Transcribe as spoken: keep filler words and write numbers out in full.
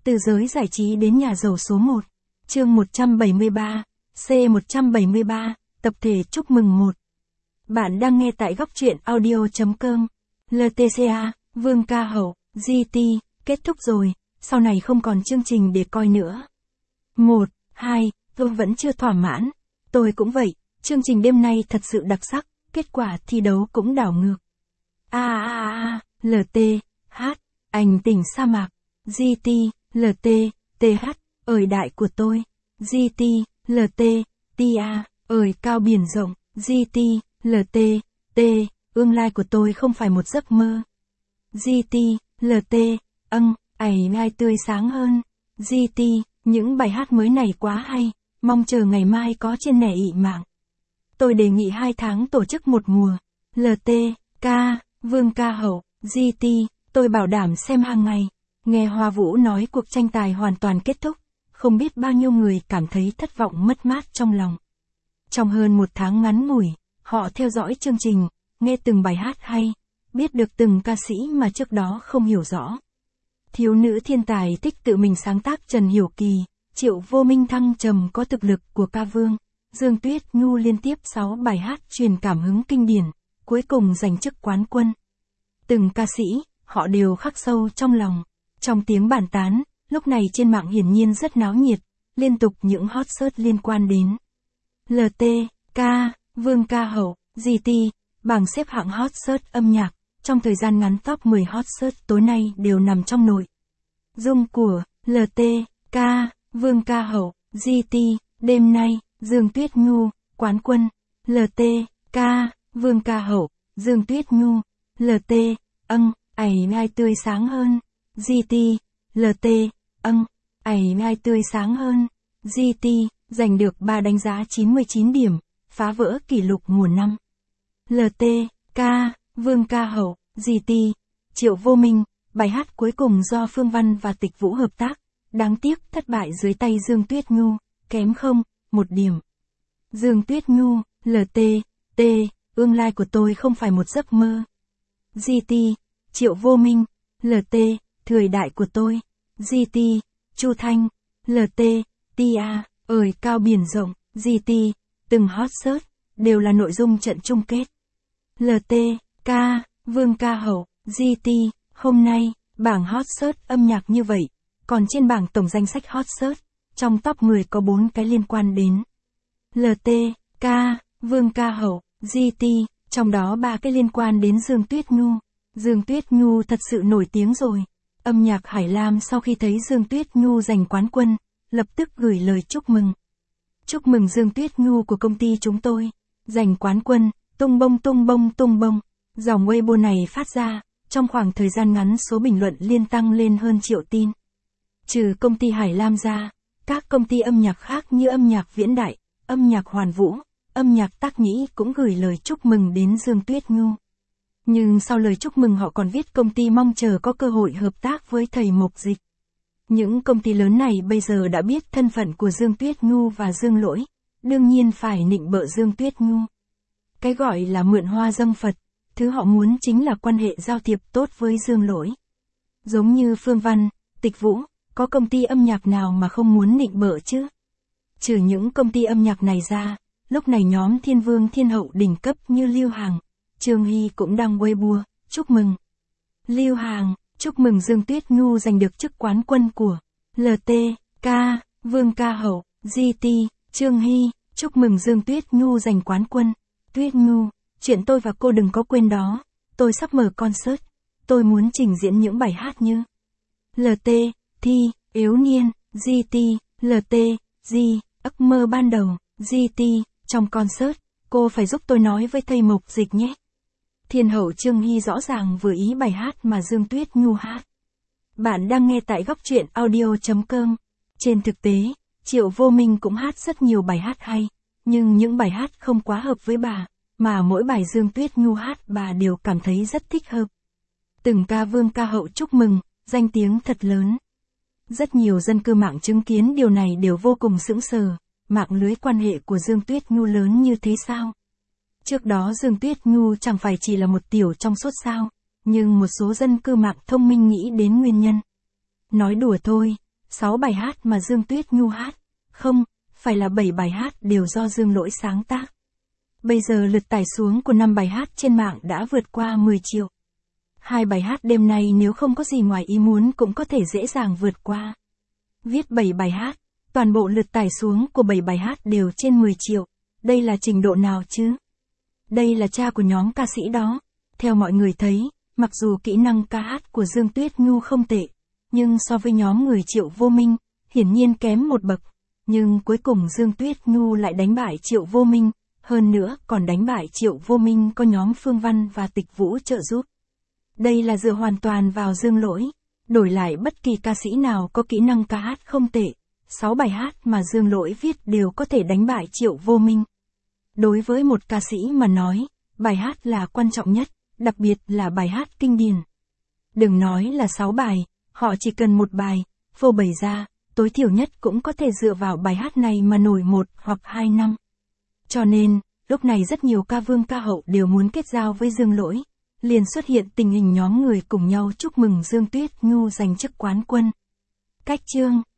Từ giới giải trí đến nhà giàu số một. Chương một trăm bảy mươi ba, C một trăm bảy mươi ba, tập thể chúc mừng một. Bạn đang nghe tại góc truyện audio chấm com. lờ tê xê a, Vương Ca Hậu, giê tê, kết thúc rồi, sau này không còn chương trình để coi nữa. một, hai, tôi vẫn chưa thỏa mãn. Tôi cũng vậy, chương trình đêm nay thật sự đặc sắc, kết quả thi đấu cũng đảo ngược. A a a, lờ tê, hát, anh tỉnh sa mạc. giê tê, lờ tê, tê hát, ơi đại của tôi. giê tê, lờ tê, tê a, ơi cao biển rộng. giê tê, lờ tê, tê, tương lai của tôi không phải một giấc mơ. giê tê, lờ tê, âng, ảy ngai tươi sáng hơn. giê tê, những bài hát mới này quá hay, mong chờ ngày mai có trên nẻ ị mạng. Tôi đề nghị hai tháng tổ chức một mùa. lờ tê, ca, Vương Ca Hậu, giê tê, tôi bảo đảm xem hàng ngày. Nghe Hoa Vũ nói cuộc tranh tài hoàn toàn kết thúc, không biết bao nhiêu người cảm thấy thất vọng mất mát trong lòng. Trong hơn một tháng ngắn ngủi, họ theo dõi chương trình, nghe từng bài hát hay, biết được từng ca sĩ mà trước đó không hiểu rõ. Thiếu nữ thiên tài thích tự mình sáng tác Trần Hiểu Kỳ, Triệu Vô Minh thăng trầm có thực lực của ca vương, Dương Tuyết Nhu liên tiếp sáu bài hát truyền cảm hứng kinh điển, cuối cùng giành chức quán quân. Từng ca sĩ, họ đều khắc sâu trong lòng. Trong tiếng bàn tán, lúc này trên mạng hiển nhiên rất náo nhiệt, liên tục những hot search liên quan đến lờ tê, ca, Vương Ca Hậu, giê tê, bảng xếp hạng hot search âm nhạc, trong thời gian ngắn top mười hot search tối nay đều nằm trong nội dung của lờ tê, ca, Vương Ca Hậu, giê tê, đêm nay, Dương Tuyết Nhu, quán quân. lờ tê, ca, Vương Ca Hậu, Dương Tuyết Nhu, lờ tê, âng, ảy ngai tươi sáng hơn. giê tê, lờ tê, âng, ảy ngai tươi sáng hơn. giê tê, giành được ba đánh giá chín mươi chín điểm, phá vỡ kỷ lục mùa năm. lờ tê, ca, Vương Ca Hậu, giê tê, Triệu Vô Minh, bài hát cuối cùng do Phương Văn và Tịch Vũ hợp tác, đáng tiếc thất bại dưới tay Dương Tuyết Nhu, kém không, một điểm. Dương Tuyết Nhu, lờ tê, tê, tương lai của tôi không phải một giấc mơ. giê tê, Triệu Vô Minh, lờ tê, thời đại của tôi. giê tê, Chu Thanh, lờ tê, tê a, ơi cao biển rộng. giê tê, từng hot search, đều là nội dung trận chung kết. lờ tê, ca, Vương Ca Hậu, giê tê, hôm nay, bảng hot search âm nhạc như vậy, còn trên bảng tổng danh sách hot search, trong top mười có bốn cái liên quan đến lờ tê, ca, Vương Ca Hậu, giê tê, trong đó ba cái liên quan đến Dương Tuyết Nhu. Dương Tuyết Nhu thật sự nổi tiếng rồi. Âm nhạc Hải Lam sau khi thấy Dương Tuyết Nhu giành quán quân, lập tức gửi lời chúc mừng. Chúc mừng Dương Tuyết Nhu của công ty chúng tôi, giành quán quân, tung bông tung bông tung bông. Dòng Weibo này phát ra, trong khoảng thời gian ngắn số bình luận liên tăng lên hơn triệu tin. Trừ công ty Hải Lam ra, các công ty âm nhạc khác như âm nhạc Viễn Đại, âm nhạc Hoàn Vũ, âm nhạc Tác Nhĩ cũng gửi lời chúc mừng đến Dương Tuyết Nhu. Nhưng sau lời chúc mừng họ còn viết công ty mong chờ có cơ hội hợp tác với thầy Mộc Dịch. Những công ty lớn này bây giờ đã biết thân phận của Dương Tuyết Nhu và Dương Lỗi, đương nhiên phải nịnh bợ Dương Tuyết Nhu. Cái gọi là mượn hoa dâng Phật, thứ họ muốn chính là quan hệ giao thiệp tốt với Dương Lỗi. Giống như Phương Văn, Tịch Vũ, có công ty âm nhạc nào mà không muốn nịnh bợ chứ? Trừ những công ty âm nhạc này ra, lúc này nhóm thiên vương thiên hậu đỉnh cấp như Lưu Hàng, Trương Hy cũng đăng Weibo, chúc mừng. Lưu Hàng, chúc mừng Dương Tuyết Nhu giành được chức quán quân của lờ tê, ca, Vương Ca Hậu, giê tê, Trương Hy, chúc mừng Dương Tuyết Nhu giành quán quân. Tuyết Nhu, chuyện tôi và cô đừng có quên đó, tôi sắp mở concert, tôi muốn trình diễn những bài hát như lờ tê, Thi, Yếu Niên, giê tê, lờ tê, G, ước mơ ban đầu. giê tê, trong concert, cô phải giúp tôi nói với thầy Mộc Dịch nhé. Thiên hậu Trương Hy rõ ràng vừa ý bài hát mà Dương Tuyết Nhu hát. Bạn đang nghe tại góc truyện audio chấm com. Trên thực tế, Triệu Vô Minh cũng hát rất nhiều bài hát hay, nhưng những bài hát không quá hợp với bà, mà mỗi bài Dương Tuyết Nhu hát bà đều cảm thấy rất thích hợp. Từng ca Vương Ca Hậu chúc mừng, danh tiếng thật lớn. Rất nhiều dân cư mạng chứng kiến điều này đều vô cùng sững sờ, mạng lưới quan hệ của Dương Tuyết Nhu lớn như thế sao? Trước đó Dương Tuyết Nhu chẳng phải chỉ là một tiểu trong suốt sao, nhưng một số dân cư mạng thông minh nghĩ đến nguyên nhân. Nói đùa thôi, sáu bài hát mà Dương Tuyết Nhu hát. Không, phải là bảy bài hát đều do Dương Lỗi sáng tác. Bây giờ lượt tải xuống của năm bài hát trên mạng đã vượt qua mười triệu. Hai bài hát đêm nay nếu không có gì ngoài ý muốn cũng có thể dễ dàng vượt qua. Viết bảy bài hát, toàn bộ lượt tải xuống của bảy bài hát đều trên mười triệu. Đây là trình độ nào chứ? Đây là cha của nhóm ca sĩ đó. Theo mọi người thấy, mặc dù kỹ năng ca hát của Dương Tuyết Nhu không tệ, nhưng so với nhóm người Triệu Vô Minh, hiển nhiên kém một bậc. Nhưng cuối cùng Dương Tuyết Nhu lại đánh bại Triệu Vô Minh, hơn nữa còn đánh bại Triệu Vô Minh có nhóm Phương Văn và Tịch Vũ trợ giúp. Đây là dựa hoàn toàn vào Dương Lỗi. Đổi lại bất kỳ ca sĩ nào có kỹ năng ca hát không tệ, sáu bài hát mà Dương Lỗi viết đều có thể đánh bại Triệu Vô Minh. Đối với một ca sĩ mà nói, bài hát là quan trọng nhất, đặc biệt là bài hát kinh điển. Đừng nói là sáu bài, họ chỉ cần một bài, phô bày ra, tối thiểu nhất cũng có thể dựa vào bài hát này mà nổi một hoặc hai năm. Cho nên, lúc này rất nhiều ca vương ca hậu đều muốn kết giao với Dương Lỗi. Liền xuất hiện tình hình nhóm người cùng nhau chúc mừng Dương Tuyết Nhu giành chức quán quân. Cách chương